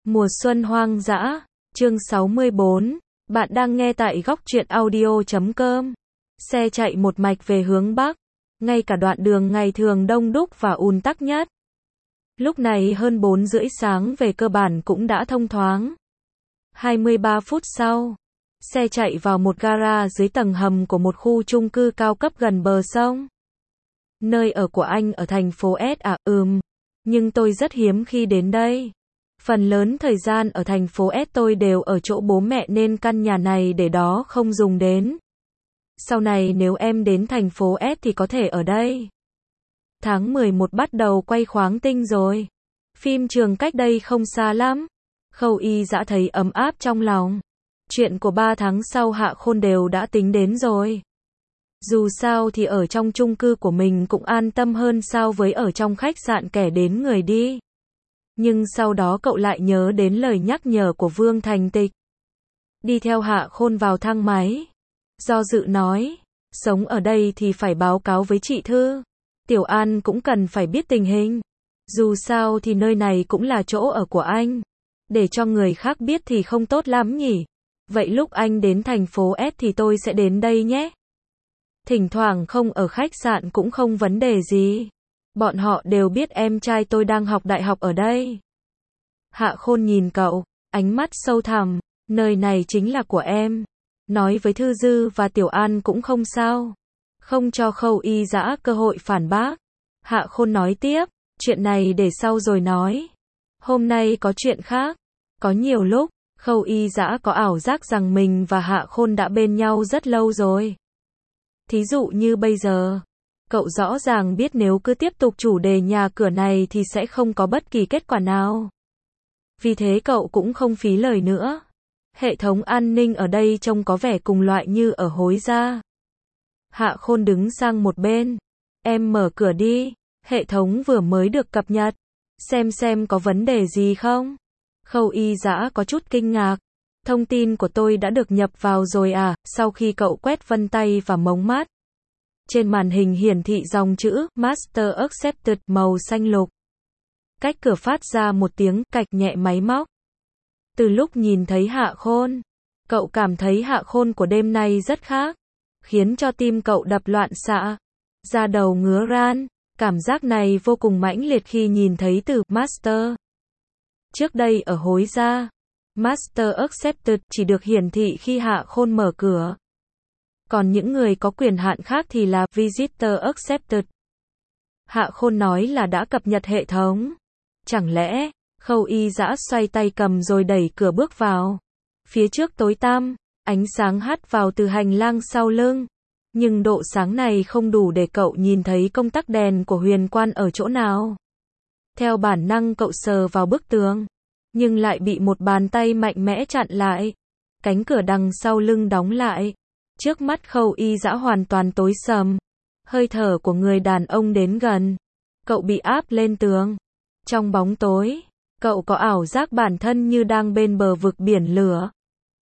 Mùa xuân hoang dã, chương 64, bạn đang nghe tại góc truyện audio.com. Xe chạy một mạch về hướng Bắc, ngay cả đoạn đường ngày thường đông đúc và ùn tắc nhất. Lúc này hơn 4 rưỡi sáng về cơ bản cũng đã thông thoáng. 23 phút sau, xe chạy vào một gara dưới tầng hầm của một khu chung cư cao cấp gần bờ sông. Nơi ở của anh ở thành phố S à? Nhưng tôi rất hiếm khi đến đây. Phần lớn thời gian ở thành phố S tôi đều ở chỗ bố mẹ nên căn nhà này để đó không dùng đến. Sau này nếu em đến thành phố S thì có thể ở đây. Tháng 11 bắt đầu quay Khoáng Tinh rồi. Phim trường cách đây không xa lắm. Khâu Y Dã thấy ấm áp trong lòng. Chuyện của 3 tháng sau Hạ Khôn đều đã tính đến rồi. Dù sao thì ở trong chung cư của mình cũng an tâm hơn so với ở trong khách sạn kẻ đến người đi. Nhưng sau đó cậu lại nhớ đến lời nhắc nhở của Vương Thành Tịch. Đi theo Hạ Khôn vào thang máy. Do dự nói, sống ở đây thì phải báo cáo với chị Thư. Tiểu An cũng cần phải biết tình hình. Dù sao thì nơi này cũng là chỗ ở của anh. Để cho người khác biết thì không tốt lắm nhỉ. Vậy lúc anh đến thành phố S thì tôi sẽ đến đây nhé. Thỉnh thoảng không ở khách sạn cũng không vấn đề gì. Bọn họ đều biết em trai tôi đang học đại học ở đây. Hạ Khôn nhìn cậu, ánh mắt sâu thẳm, nơi này chính là của em. Nói với Thư Dư và Tiểu An cũng không sao. Không cho Khâu Y Dã cơ hội phản bác. Hạ Khôn nói tiếp, chuyện này để sau rồi nói. Hôm nay có chuyện khác. Có nhiều lúc, Khâu Y Dã có ảo giác rằng mình và Hạ Khôn đã bên nhau rất lâu rồi. Thí dụ như bây giờ. Cậu rõ ràng biết nếu cứ tiếp tục chủ đề nhà cửa này thì sẽ không có bất kỳ kết quả nào. Vì thế cậu cũng không phí lời nữa. Hệ thống an ninh ở đây trông có vẻ cùng loại như ở Hối Gia. Hạ Khôn đứng sang một bên. Em mở cửa đi. Hệ thống vừa mới được cập nhật. Xem có vấn đề gì không? Khâu Y Dã có chút kinh ngạc. Thông tin của tôi đã được nhập vào rồi à? Sau khi cậu quét vân tay và mống mắt. Trên màn hình hiển thị dòng chữ Master Accepted màu xanh lục. Cách cửa phát ra một tiếng cạch nhẹ máy móc. Từ lúc nhìn thấy Hạ Khôn, cậu cảm thấy Hạ Khôn của đêm nay rất khác, khiến cho tim cậu đập loạn xạ, da đầu ngứa ran. Cảm giác này vô cùng mãnh liệt khi nhìn thấy từ Master. Trước đây ở Hối Gia, Master Accepted chỉ được hiển thị khi Hạ Khôn mở cửa. Còn những người có quyền hạn khác thì là Visitor Accepted. Hạ Khôn nói là đã cập nhật hệ thống. Chẳng lẽ, Khâu Y Dã xoay tay cầm rồi đẩy cửa bước vào. Phía trước tối tăm, ánh sáng hắt vào từ hành lang sau lưng. Nhưng độ sáng này không đủ để cậu nhìn thấy công tắc đèn của Huyền Quan ở chỗ nào. Theo bản năng cậu sờ vào bức tường. Nhưng lại bị một bàn tay mạnh mẽ chặn lại. Cánh cửa đằng sau lưng đóng lại. Trước mắt Khâu Y Dã hoàn toàn tối sầm. Hơi thở của người đàn ông đến gần. Cậu bị áp lên tường. Trong bóng tối, cậu có ảo giác bản thân như đang bên bờ vực biển lửa.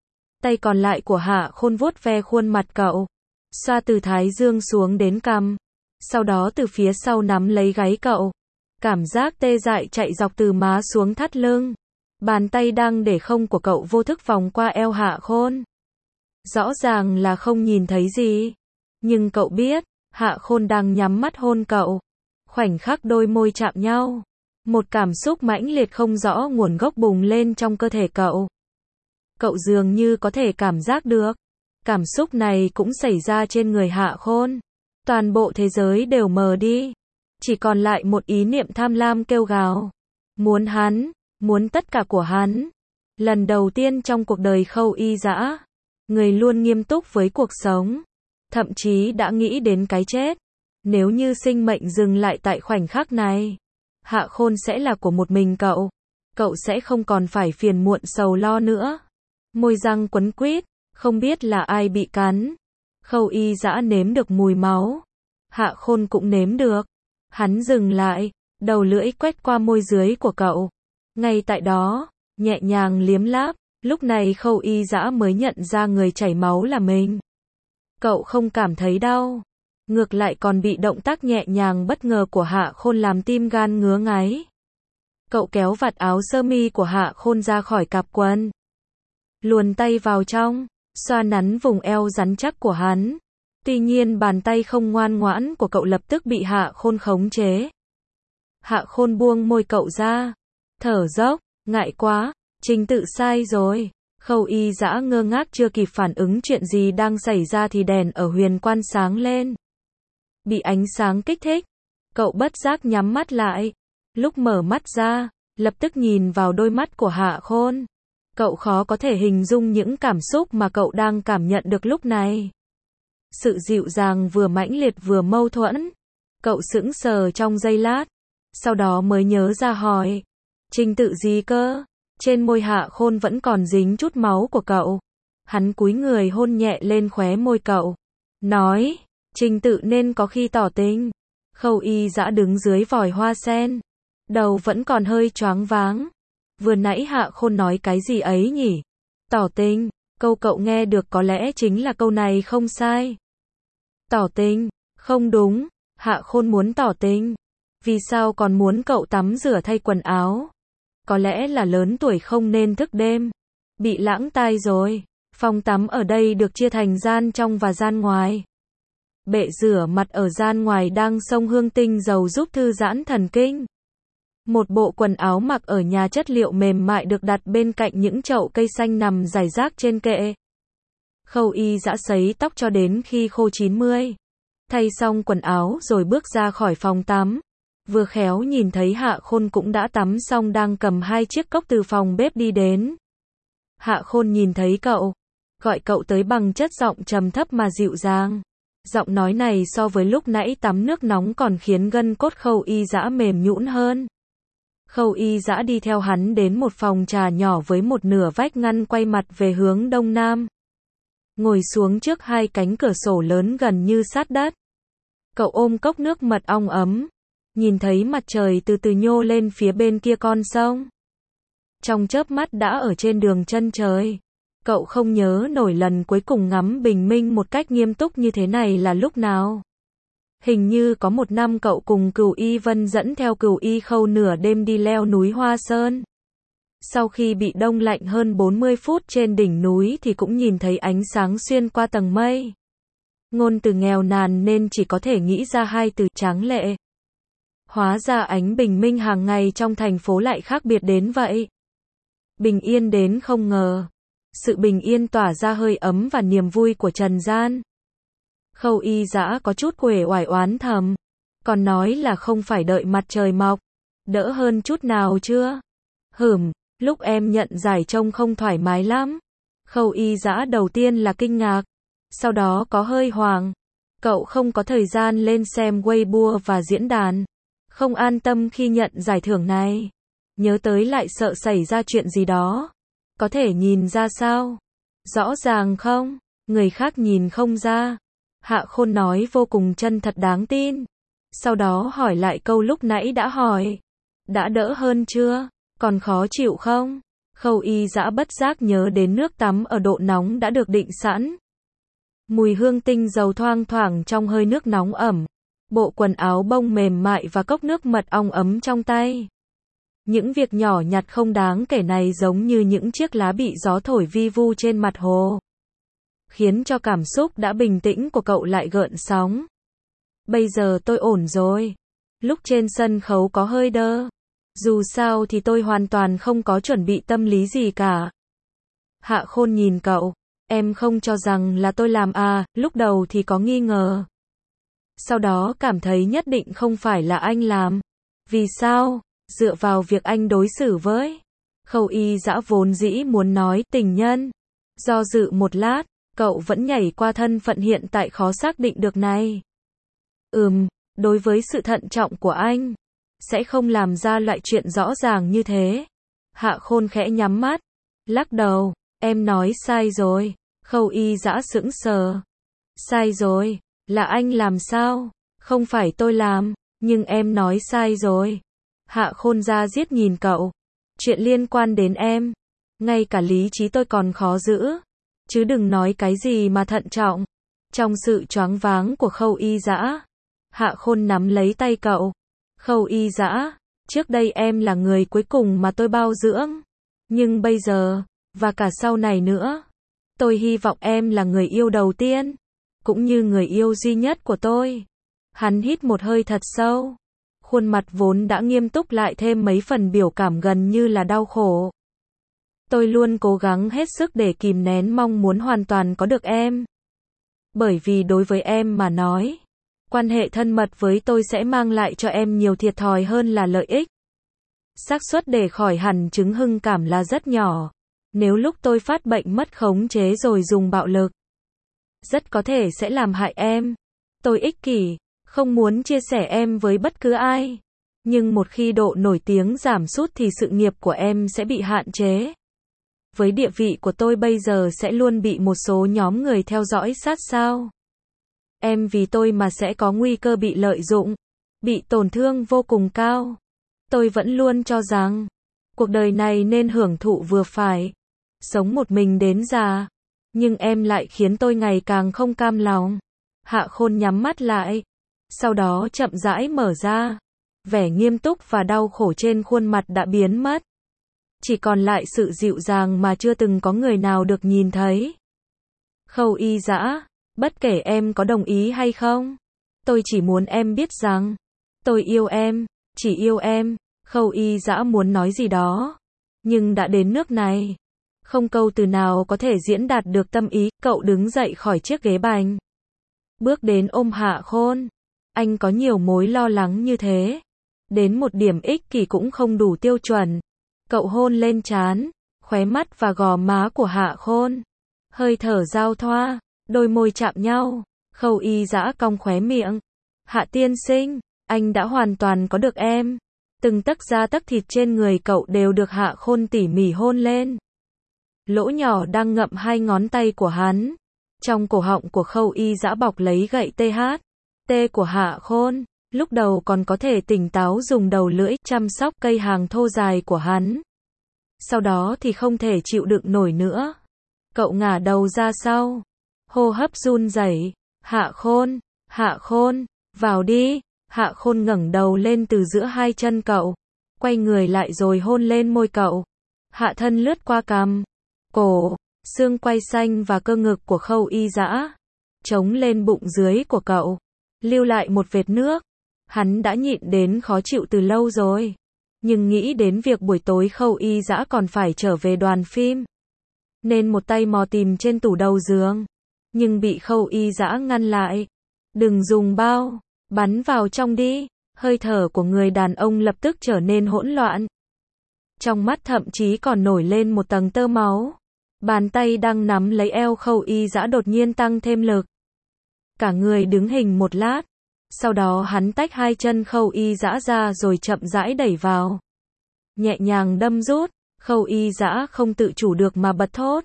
Tay còn lại của Hạ Khôn vuốt ve khuôn mặt cậu. Xoa từ thái dương xuống đến cằm. Sau đó từ phía sau nắm lấy gáy cậu. Cảm giác tê dại chạy dọc từ má xuống thắt lưng. Bàn tay đang để không của cậu vô thức vòng qua eo Hạ Khôn. Rõ ràng là không nhìn thấy gì. Nhưng cậu biết, Hạ Khôn đang nhắm mắt hôn cậu. Khoảnh khắc đôi môi chạm nhau. Một cảm xúc mãnh liệt không rõ nguồn gốc bùng lên trong cơ thể cậu. Cậu dường như có thể cảm giác được. Cảm xúc này cũng xảy ra trên người Hạ Khôn. Toàn bộ thế giới đều mờ đi. Chỉ còn lại một ý niệm tham lam kêu gào. Muốn hắn, muốn tất cả của hắn. Lần đầu tiên trong cuộc đời Khâu Y Dã, người luôn nghiêm túc với cuộc sống. Thậm chí đã nghĩ đến cái chết. Nếu như sinh mệnh dừng lại tại khoảnh khắc này, Hạ Khôn sẽ là của một mình cậu. Cậu sẽ không còn phải phiền muộn sầu lo nữa. Môi răng quấn quýt, không biết là ai bị cắn. Khâu Y Dã nếm được mùi máu. Hạ Khôn cũng nếm được. Hắn dừng lại, đầu lưỡi quét qua môi dưới của cậu. Ngay tại đó, nhẹ nhàng liếm láp. Lúc này Khâu Y Dã mới nhận ra người chảy máu là mình. Cậu không cảm thấy đau. Ngược lại còn bị động tác nhẹ nhàng bất ngờ của Hạ Khôn làm tim gan ngứa ngáy. Cậu kéo vạt áo sơ mi của Hạ Khôn ra khỏi cặp quần. Luồn tay vào trong, xoa nắn vùng eo rắn chắc của hắn. Tuy nhiên bàn tay không ngoan ngoãn của cậu lập tức bị Hạ Khôn khống chế. Hạ Khôn buông môi cậu ra. Thở dốc, ngại quá, Trình Tự sai rồi. Khâu Y Dã ngơ ngác chưa kịp phản ứng chuyện gì đang xảy ra thì đèn ở huyền quan sáng lên. Bị ánh sáng kích thích, cậu bất giác nhắm mắt lại. Lúc mở mắt ra, lập tức nhìn vào đôi mắt của Hạ Khôn. Cậu khó có thể hình dung những cảm xúc mà cậu đang cảm nhận được lúc này. Sự dịu dàng vừa mãnh liệt vừa mâu thuẫn. Cậu sững sờ trong giây lát, sau đó mới nhớ ra hỏi. Trình tự gì cơ? Trên môi Hạ Khôn vẫn còn dính chút máu của cậu. Hắn cúi người hôn nhẹ lên khóe môi cậu. Nói, trình tự nên có khi tỏ tình. Khâu Y Dã đứng dưới vòi hoa sen. Đầu vẫn còn hơi choáng váng. Vừa nãy Hạ Khôn nói cái gì ấy nhỉ? Tỏ tình, câu cậu nghe được có lẽ chính là câu này không sai. Tỏ tình, không đúng, Hạ Khôn muốn tỏ tình. Vì sao còn muốn cậu tắm rửa thay quần áo? Có lẽ là lớn tuổi không nên thức đêm. Bị lãng tai rồi. Phòng tắm ở đây được chia thành gian trong và gian ngoài. Bệ rửa mặt ở gian ngoài đang xông hương tinh dầu giúp thư giãn thần kinh. Một bộ quần áo mặc ở nhà chất liệu mềm mại được đặt bên cạnh những chậu cây xanh nằm rải rác trên kệ. Khâu Y Dã sấy tóc cho đến khi khô 90. Thay xong quần áo rồi bước ra khỏi phòng tắm. Vừa khéo nhìn thấy Hạ Khôn cũng đã tắm xong đang cầm 2 chiếc cốc từ phòng bếp đi đến. Hạ Khôn nhìn thấy cậu, gọi cậu tới bằng chất giọng trầm thấp mà dịu dàng. Giọng nói này so với lúc nãy tắm nước nóng còn khiến gân cốt Khâu Y Dã mềm nhũn hơn. Khâu Y Dã đi theo hắn đến một phòng trà nhỏ với một nửa vách ngăn quay mặt về hướng đông nam. Ngồi xuống trước 2 cánh cửa sổ lớn gần như sát đất. Cậu ôm cốc nước mật ong ấm. Nhìn thấy mặt trời từ từ nhô lên phía bên kia con sông. Trong chớp mắt đã ở trên đường chân trời. Cậu không nhớ nổi lần cuối cùng ngắm bình minh một cách nghiêm túc như thế này là lúc nào. Hình như có một năm cậu cùng Cửu Y Vân dẫn theo Cửu Y Khâu nửa đêm đi leo núi Hoa Sơn. Sau khi bị đông lạnh hơn 40 phút trên đỉnh núi thì cũng nhìn thấy ánh sáng xuyên qua tầng mây. Ngôn từ nghèo nàn nên chỉ có thể nghĩ ra 2 từ tráng lệ. Hóa ra ánh bình minh hàng ngày trong thành phố lại khác biệt đến vậy. Bình yên đến không ngờ. Sự bình yên tỏa ra hơi ấm và niềm vui của trần gian. Khâu Y Dã có chút uể oải oán thầm. Còn nói là không phải đợi mặt trời mọc. Đỡ hơn chút nào chưa? Lúc em nhận giải trông không thoải mái lắm. Khâu Y Dã đầu tiên là kinh ngạc. Sau đó có hơi hoảng. Cậu không có thời gian lên xem Weibo và diễn đàn. Không an tâm khi nhận giải thưởng này. Nhớ tới lại sợ xảy ra chuyện gì đó. Có thể nhìn ra sao? Rõ ràng không? Người khác nhìn không ra. Hạ Khôn nói vô cùng chân thật đáng tin. Sau đó hỏi lại câu lúc nãy đã hỏi. Đã đỡ hơn chưa? Còn khó chịu không? Khâu Y Dã bất giác nhớ đến nước tắm ở độ nóng đã được định sẵn. Mùi hương tinh dầu thoang thoảng trong hơi nước nóng ẩm. Bộ quần áo bông mềm mại và cốc nước mật ong ấm trong tay. Những việc nhỏ nhặt không đáng kể này giống như những chiếc lá bị gió thổi vi vu trên mặt hồ. Khiến cho cảm xúc đã bình tĩnh của cậu lại gợn sóng. Bây giờ tôi ổn rồi. Lúc trên sân khấu có hơi đơ. Dù sao thì tôi hoàn toàn không có chuẩn bị tâm lý gì cả. Hạ Khôn nhìn cậu. Em không cho rằng là tôi làm à, lúc đầu thì có nghi ngờ. Sau đó cảm thấy nhất định không phải là anh làm. Vì sao? Dựa vào việc anh đối xử với. Khâu Y Dã vốn dĩ muốn nói tình nhân. Do dự một lát, cậu vẫn nhảy qua thân phận hiện tại khó xác định được này. Đối với sự thận trọng của anh, sẽ không làm ra loại chuyện rõ ràng như thế. Hạ Khôn khẽ nhắm mắt, lắc đầu, em nói sai rồi. Khâu Y Dã sững sờ. Sai rồi, là anh làm sao? Không phải tôi làm, nhưng em nói sai rồi. Hạ Khôn ra giết nhìn cậu. Chuyện liên quan đến em, ngay cả lý trí tôi còn khó giữ. Chứ đừng nói cái gì mà thận trọng. Trong sự choáng váng của Khâu Y Dã, Hạ Khôn nắm lấy tay cậu. Khâu Y Dã, Trước đây em là người cuối cùng mà tôi bao dưỡng. Nhưng bây giờ, và cả sau này nữa, tôi hy vọng em là người yêu đầu tiên, cũng như người yêu duy nhất của tôi. Hắn hít một hơi thật sâu. Khuôn mặt vốn đã nghiêm túc lại thêm mấy phần biểu cảm gần như là đau khổ. Tôi luôn cố gắng hết sức để kìm nén mong muốn hoàn toàn có được em. Bởi vì đối với em mà nói, quan hệ thân mật với tôi sẽ mang lại cho em nhiều thiệt thòi hơn là lợi ích. Xác suất để khỏi hẳn chứng hưng cảm là rất nhỏ. Nếu lúc tôi phát bệnh mất khống chế rồi dùng bạo lực, rất có thể sẽ làm hại em. Tôi ích kỷ, không muốn chia sẻ em với bất cứ ai. Nhưng một khi độ nổi tiếng giảm sút thì sự nghiệp của em sẽ bị hạn chế. Với địa vị của tôi bây giờ sẽ luôn bị một số nhóm người theo dõi sát sao. Em vì tôi mà sẽ có nguy cơ bị lợi dụng, bị tổn thương vô cùng cao. Tôi vẫn luôn cho rằng, cuộc đời này nên hưởng thụ vừa phải, sống một mình đến già. Nhưng em lại khiến tôi ngày càng không cam lòng. Hạ Khôn nhắm mắt lại, sau đó chậm rãi mở ra. Vẻ nghiêm túc và đau khổ trên khuôn mặt đã biến mất. Chỉ còn lại sự dịu dàng mà chưa từng có người nào được nhìn thấy. Khâu Y Dã, bất kể em có đồng ý hay không, tôi chỉ muốn em biết rằng, tôi yêu em, chỉ yêu em. Khâu Y Dã muốn nói gì đó, nhưng đã đến nước này, không câu từ nào có thể diễn đạt được tâm ý. Cậu đứng dậy khỏi chiếc ghế bành, bước đến ôm Hạ Khôn. Anh có nhiều mối lo lắng như thế, đến một điểm ích kỷ cũng không đủ tiêu chuẩn. Cậu hôn lên trán, khóe mắt và gò má của Hạ Khôn. Hơi thở giao thoa, đôi môi chạm nhau. Khâu Y Dã cong khóe miệng. Hạ tiên sinh, anh đã hoàn toàn có được em. Từng tấc da tấc thịt trên người cậu đều được Hạ Khôn tỉ mỉ hôn lên. Lỗ nhỏ đang ngậm hai ngón tay của hắn. Trong cổ họng của Khâu Y Dã bọc lấy gậy THT của Hạ Khôn. Lúc đầu còn có thể tỉnh táo dùng đầu lưỡi chăm sóc cây hàng thô dài của hắn. Sau đó thì không thể chịu đựng nổi nữa. Cậu ngả đầu ra sau. Hô hấp run rẩy. Hạ Khôn, vào đi. Hạ Khôn ngẩng đầu lên từ giữa hai chân cậu. Quay người lại rồi hôn lên môi cậu. Hạ thân lướt qua cằm, cổ, xương quai xanh và cơ ngực của Khâu Y Dã. Chống lên bụng dưới của cậu. Lưu lại một vệt nước. Hắn đã nhịn đến khó chịu từ lâu rồi. Nhưng nghĩ đến việc buổi tối Khâu Y Dã còn phải trở về đoàn phim, nên một tay mò tìm trên tủ đầu giường. Nhưng bị Khâu Y Dã ngăn lại. Đừng dùng bao, bắn vào trong đi. Hơi thở của người đàn ông lập tức trở nên hỗn loạn. Trong mắt thậm chí còn nổi lên một tầng tơ máu. Bàn tay đang nắm lấy eo Khâu Y Dã đột nhiên tăng thêm lực. Cả người đứng hình một lát. Sau đó hắn tách hai chân Khâu Y Dã ra rồi chậm rãi đẩy vào. Nhẹ nhàng đâm rút. Khâu Y Dã không tự chủ được mà bật thốt.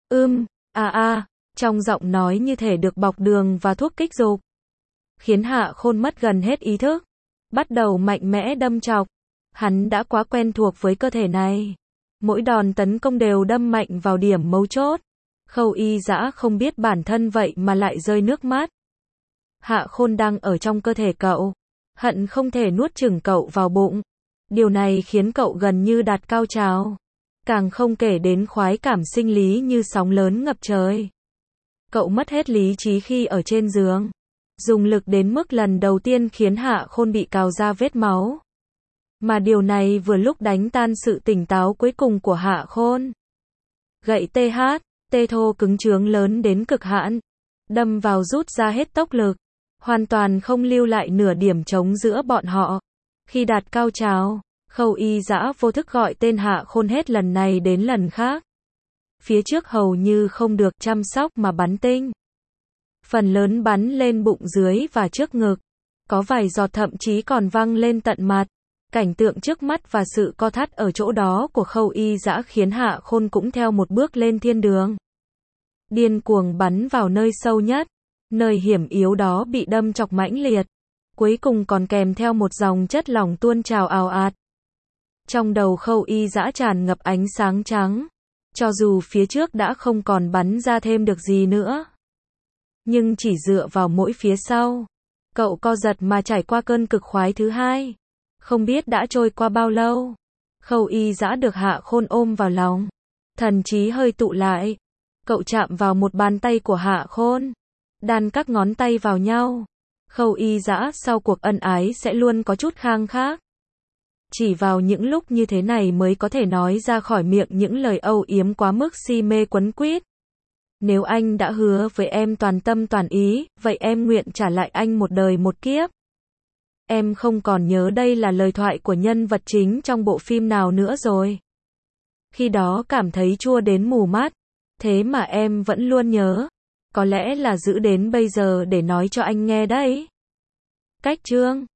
Trong giọng nói như thể được bọc đường và thuốc kích dục. Khiến Hạ Khôn mất gần hết ý thức. Bắt đầu mạnh mẽ đâm chọc. Hắn đã quá quen thuộc với cơ thể này. Mỗi đòn tấn công đều đâm mạnh vào điểm mấu chốt. Khâu Y Dã không biết bản thân vậy mà lại rơi nước mắt. Hạ Khôn đang ở trong cơ thể cậu. Hận không thể nuốt chửng cậu vào bụng. Điều này khiến cậu gần như đạt cao trào. Càng không kể đến khoái cảm sinh lý như sóng lớn ngập trời. Cậu mất hết lý trí khi ở trên giường. Dùng lực đến mức lần đầu tiên khiến Hạ Khôn bị cào ra vết máu. Mà điều này vừa lúc đánh tan sự tỉnh táo cuối cùng của Hạ Khôn. Gậy THT thô cứng trướng lớn đến cực hạn. Đâm vào rút ra hết tốc lực. Hoàn toàn không lưu lại nửa điểm trống giữa bọn họ. Khi đạt cao trào, Khâu Y Dã vô thức gọi tên Hạ Khôn hết lần này đến lần khác. Phía trước hầu như không được chăm sóc mà bắn tinh. Phần lớn bắn lên bụng dưới và trước ngực. Có vài giọt thậm chí còn văng lên tận mặt. Cảnh tượng trước mắt và sự co thắt ở chỗ đó của Khâu Y Dã khiến Hạ Khôn cũng theo một bước lên thiên đường. Điên cuồng bắn vào nơi sâu nhất. Nơi hiểm yếu đó bị đâm chọc mãnh liệt. Cuối cùng còn kèm theo một dòng chất lỏng tuôn trào ào ạt. Trong đầu Khâu Y Dã tràn ngập ánh sáng trắng. Cho dù phía trước đã không còn bắn ra thêm được gì nữa. Nhưng chỉ dựa vào mỗi phía sau. Cậu co giật mà trải qua cơn cực khoái thứ hai. Không biết đã trôi qua bao lâu. Khâu Y Dã được Hạ Khôn ôm vào lòng. Thần trí hơi tụ lại. Cậu chạm vào một bàn tay của Hạ Khôn. Đan các ngón tay vào nhau. Khâu Y Dã sau cuộc ân ái sẽ luôn có chút khang khác. Chỉ vào những lúc như thế này mới có thể nói ra khỏi miệng những lời âu yếm quá mức si mê quấn quýt. Nếu anh đã hứa với em toàn tâm toàn ý, vậy em nguyện trả lại anh một đời một kiếp. Em không còn nhớ đây là lời thoại của nhân vật chính trong bộ phim nào nữa rồi. Khi đó cảm thấy chua đến mù mắt. Thế mà em vẫn luôn nhớ. Có lẽ là giữ đến bây giờ để nói cho anh nghe đấy. Cách chương